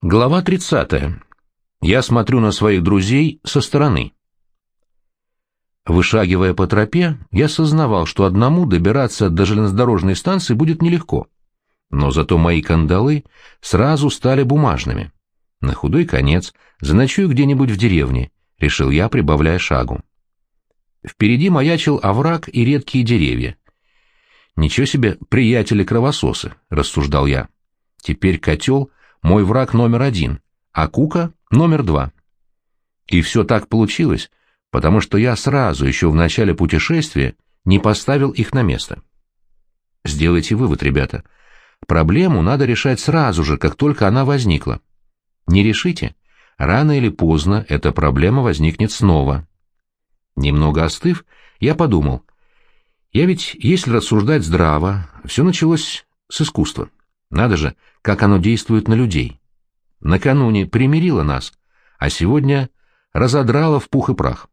Глава 30. Я смотрю на своих друзей со стороны. Вышагивая по тропе, я сознавал, что одному добираться до железнодорожной станции будет нелегко. Но зато мои кандалы сразу стали бумажными. На худой конец заночую где-нибудь в деревне, решил я, прибавляя шагу. Впереди маячил овраг и редкие деревья. «Ничего себе, приятели-кровососы», — рассуждал я. «Теперь котел — мой враг номер 1, а Кука — номер 2. И все так получилось, потому что я сразу, еще в начале путешествия, не поставил их на место. Сделайте вывод, ребята. Проблему надо решать сразу же, как только она возникла. Не решите, рано или поздно эта проблема возникнет снова. Немного остыв, я подумал, если рассуждать здраво, все началось с искусства. Надо же, как оно действует на людей. Накануне примирило нас, а сегодня разодрало в пух и прах.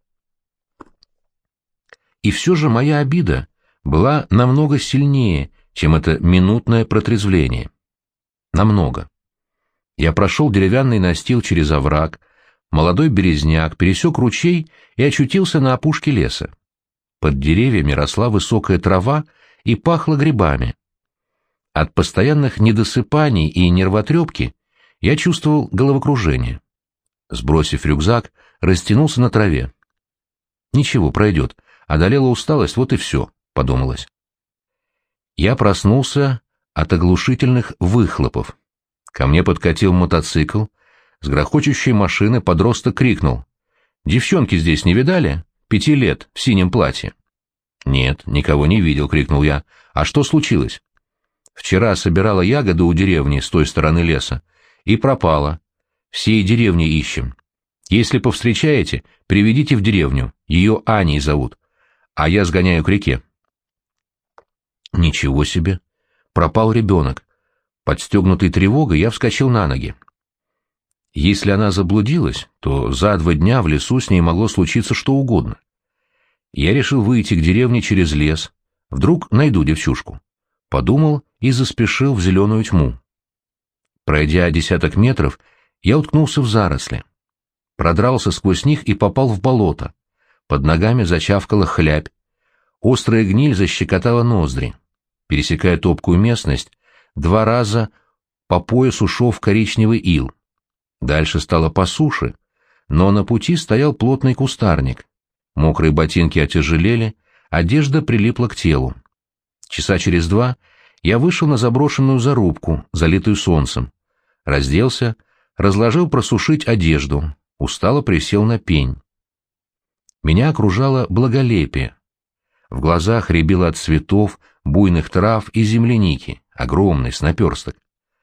И все же моя обида была намного сильнее, чем это минутное протрезвление. Намного. Я прошел деревянный настил через овраг, молодой березняк, пересек ручей и очутился на опушке леса. Под деревьями росла высокая трава и пахло грибами. От постоянных недосыпаний и нервотрепки я чувствовал головокружение. Сбросив рюкзак, растянулся на траве. Ничего, пройдет. Одолела усталость, вот и все, подумалось. Я проснулся от оглушительных выхлопов. Ко мне подкатил мотоцикл. С грохочущей машины подросток крикнул: «Девчонки здесь не видали? 5 лет, в синем платье». «Нет, никого не видел», — крикнул я. «А что случилось?» «Вчера собирала ягоды у деревни с той стороны леса и пропала. Всей деревни ищем. Если повстречаете, приведите в деревню, ее Аней зовут, а я сгоняю к реке». Ничего себе! Пропал ребенок. Подстегнутый тревогой, я вскочил на ноги. Если она заблудилась, то за 2 дня в лесу с ней могло случиться что угодно. Я решил выйти к деревне через лес. Вдруг найду девчушку. Подумал и заспешил в зеленую тьму. Пройдя 10 метров, я уткнулся в заросли. Продрался сквозь них и попал в болото. Под ногами зачавкала хлябь. Острая гниль защекотала ноздри. Пересекая топкую местность, 2 раза по пояс ушел в коричневый ил. Дальше стало по суше, но на пути стоял плотный кустарник. Мокрые ботинки отяжелели, одежда прилипла к телу. Часа через 2 я вышел на заброшенную зарубку, залитую солнцем. Разделся, разложил просушить одежду, устало присел на пень. Меня окружало благолепие. В глазах рябило от цветов, буйных трав и земляники, огромный, с наперсток.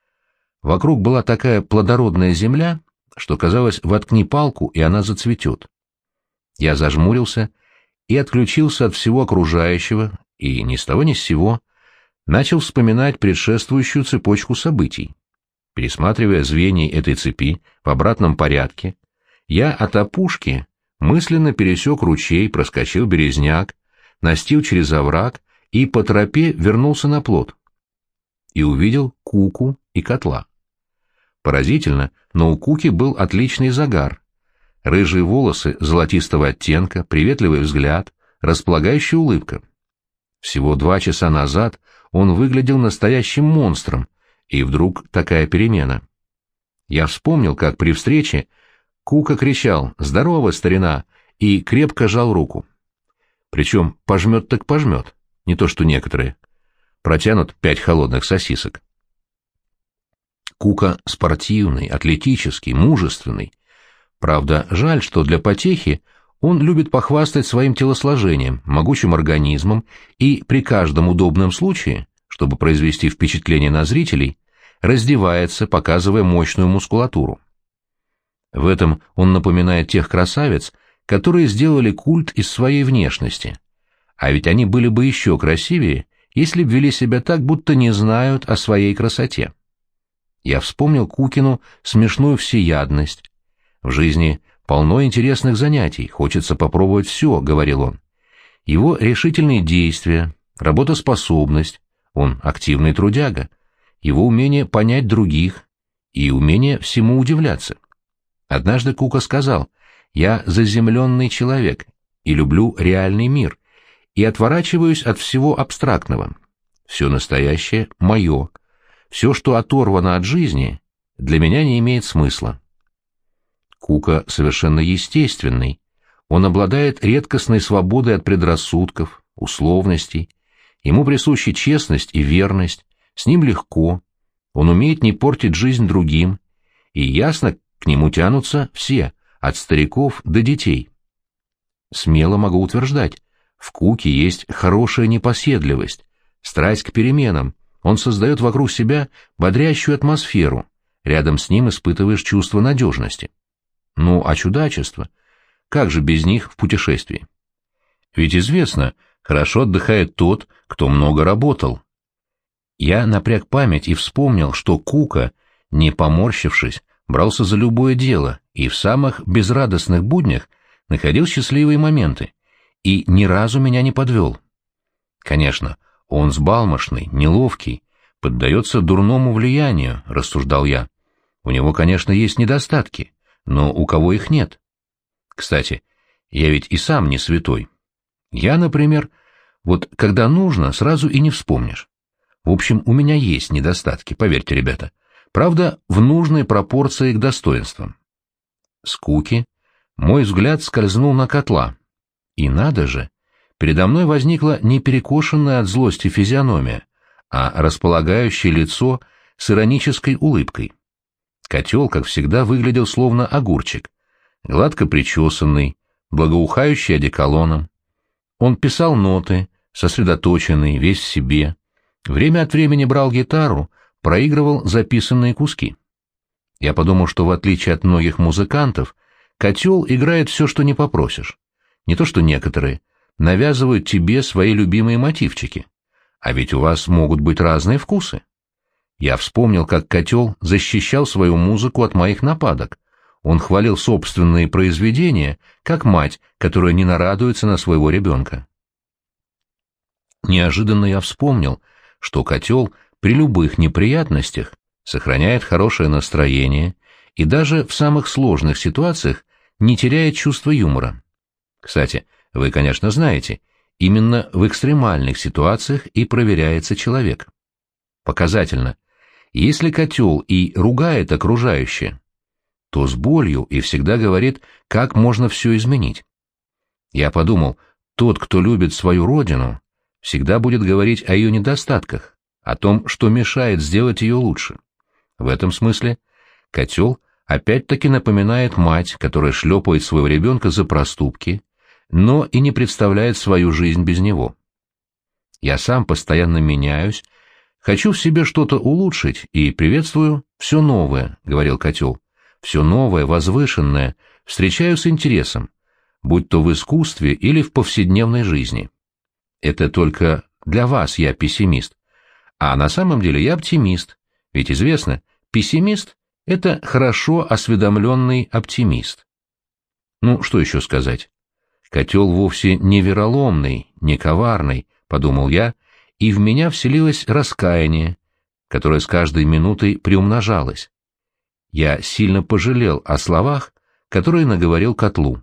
Вокруг была такая плодородная земля, что, казалось, воткни палку, и она зацветет. Я зажмурился и отключился от всего окружающего, и ни с того ни с сего начал вспоминать предшествующую цепочку событий. Пересматривая звенья этой цепи в обратном порядке, я от опушки мысленно пересек ручей, проскочил березняк, настил через овраг и по тропе вернулся на плот. И увидел Куку и котла. Поразительно, но у Куки был отличный загар. Рыжие волосы золотистого оттенка, приветливый взгляд, располагающая улыбка. Всего 2 часа назад он выглядел настоящим монстром, и вдруг такая перемена. Я вспомнил, как при встрече Кука кричал «Здорово, старина!» и крепко жал руку. Причем пожмет так пожмет, не то что некоторые. Протянут 5 холодных сосисок. Кука спортивный, атлетический, мужественный. Правда, жаль, что для потехи он любит похвастать своим телосложением, могучим организмом и при каждом удобном случае, чтобы произвести впечатление на зрителей, раздевается, показывая мощную мускулатуру. В этом он напоминает тех красавиц, которые сделали культ из своей внешности. А ведь они были бы еще красивее, если б вели себя так, будто не знают о своей красоте. Я вспомнил Кукину смешную всеядность. В жизни полно интересных занятий, хочется попробовать все, — говорил он. Его решительные действия, работоспособность, он активный трудяга, его умение понять других и умение всему удивляться. Однажды Кука сказал: «Я заземленный человек и люблю реальный мир, и отворачиваюсь от всего абстрактного. Все настоящее — мое. Все, что оторвано от жизни, для меня не имеет смысла». Кука совершенно естественный. Он обладает редкостной свободой от предрассудков, условностей. Ему присущи честность и верность, с ним легко. Он умеет не портить жизнь другим, и ясно, к нему тянутся все, от стариков до детей. Смело могу утверждать, в Куке есть хорошая непоседливость, страсть к переменам. Он создает вокруг себя бодрящую атмосферу, рядом с ним испытываешь чувство надежности. Ну, а чудачество? Как же без них в путешествии? Ведь известно, хорошо отдыхает тот, кто много работал. Я напряг память и вспомнил, что Кука, не поморщившись, брался за любое дело и в самых безрадостных буднях находил счастливые моменты, и ни разу меня не подвел. Конечно, он взбалмошный, неловкий, поддается дурному влиянию, рассуждал я. У него, конечно, есть недостатки, но у кого их нет? Кстати, я ведь и сам не святой. Я, например, вот когда нужно, сразу и не вспомнишь. В общем, у меня есть недостатки, поверьте, ребята. Правда, в нужной пропорции к достоинствам. С Куки мой взгляд скользнул на котла. И надо же, передо мной возникла не перекошенная от злости физиономия, а располагающее лицо с иронической улыбкой. Котел, как всегда, выглядел словно огурчик, гладко причесанный, благоухающий одеколоном. Он писал ноты, сосредоточенный, весь в себе. Время от времени брал гитару, проигрывал записанные куски. Я подумал, что в отличие от многих музыкантов, котел играет все, что не попросишь. Не то что некоторые навязывают тебе свои любимые мотивчики. А ведь у вас могут быть разные вкусы. Я вспомнил, как котел защищал свою музыку от моих нападок. Он хвалил собственные произведения, как мать, которая не нарадуется на своего ребенка. Неожиданно я вспомнил, что котел при любых неприятностях сохраняет хорошее настроение и даже в самых сложных ситуациях не теряет чувства юмора. Кстати, вы, конечно, знаете, именно в экстремальных ситуациях и проверяется человек. Показательно. Если котел и ругает окружающее, то с болью и всегда говорит, как можно все изменить. Я подумал, тот, кто любит свою родину, всегда будет говорить о ее недостатках, о том, что мешает сделать ее лучше. В этом смысле котел опять-таки напоминает мать, которая шлепает своего ребенка за проступки, но и не представляет свою жизнь без него. Я сам постоянно меняюсь, хочу в себе что-то улучшить и приветствую все новое, — говорил котел. Все новое, возвышенное встречаю с интересом, будь то в искусстве или в повседневной жизни. Это только для вас я пессимист, а на самом деле я оптимист, ведь известно, пессимист — это хорошо осведомленный оптимист. Ну, что еще сказать? Котел вовсе не вероломный, не коварный, — подумал я, и в меня вселилось раскаяние, которое с каждой минутой приумножалось. Я сильно пожалел о словах, которые наговорил котлу.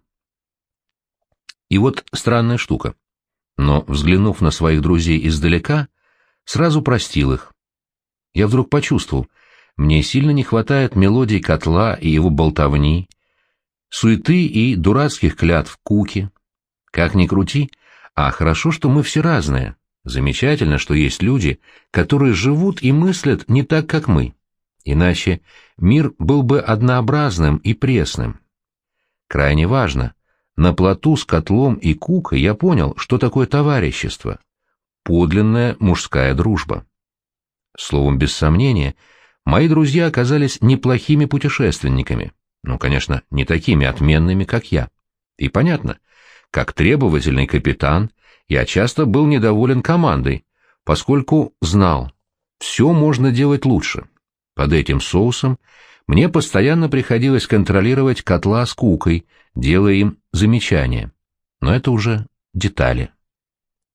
И вот странная штука. Но, взглянув на своих друзей издалека, сразу простил их. Я вдруг почувствовал, мне сильно не хватает мелодий котла и его болтовни, суеты и дурацких клятв Куки. Как ни крути, а хорошо, что мы все разные. Замечательно, что есть люди, которые живут и мыслят не так, как мы. Иначе мир был бы однообразным и пресным. Крайне важно. На плоту с котлом и Кукой я понял, что такое товарищество, подлинная мужская дружба. Словом, без сомнения, мои друзья оказались неплохими путешественниками, но, конечно, не такими отменными, как я. И понятно, как требовательный капитан, я часто был недоволен командой, поскольку знал, все можно делать лучше. Под этим соусом мне постоянно приходилось контролировать котла с Кукой, делая им замечания. Но это уже детали.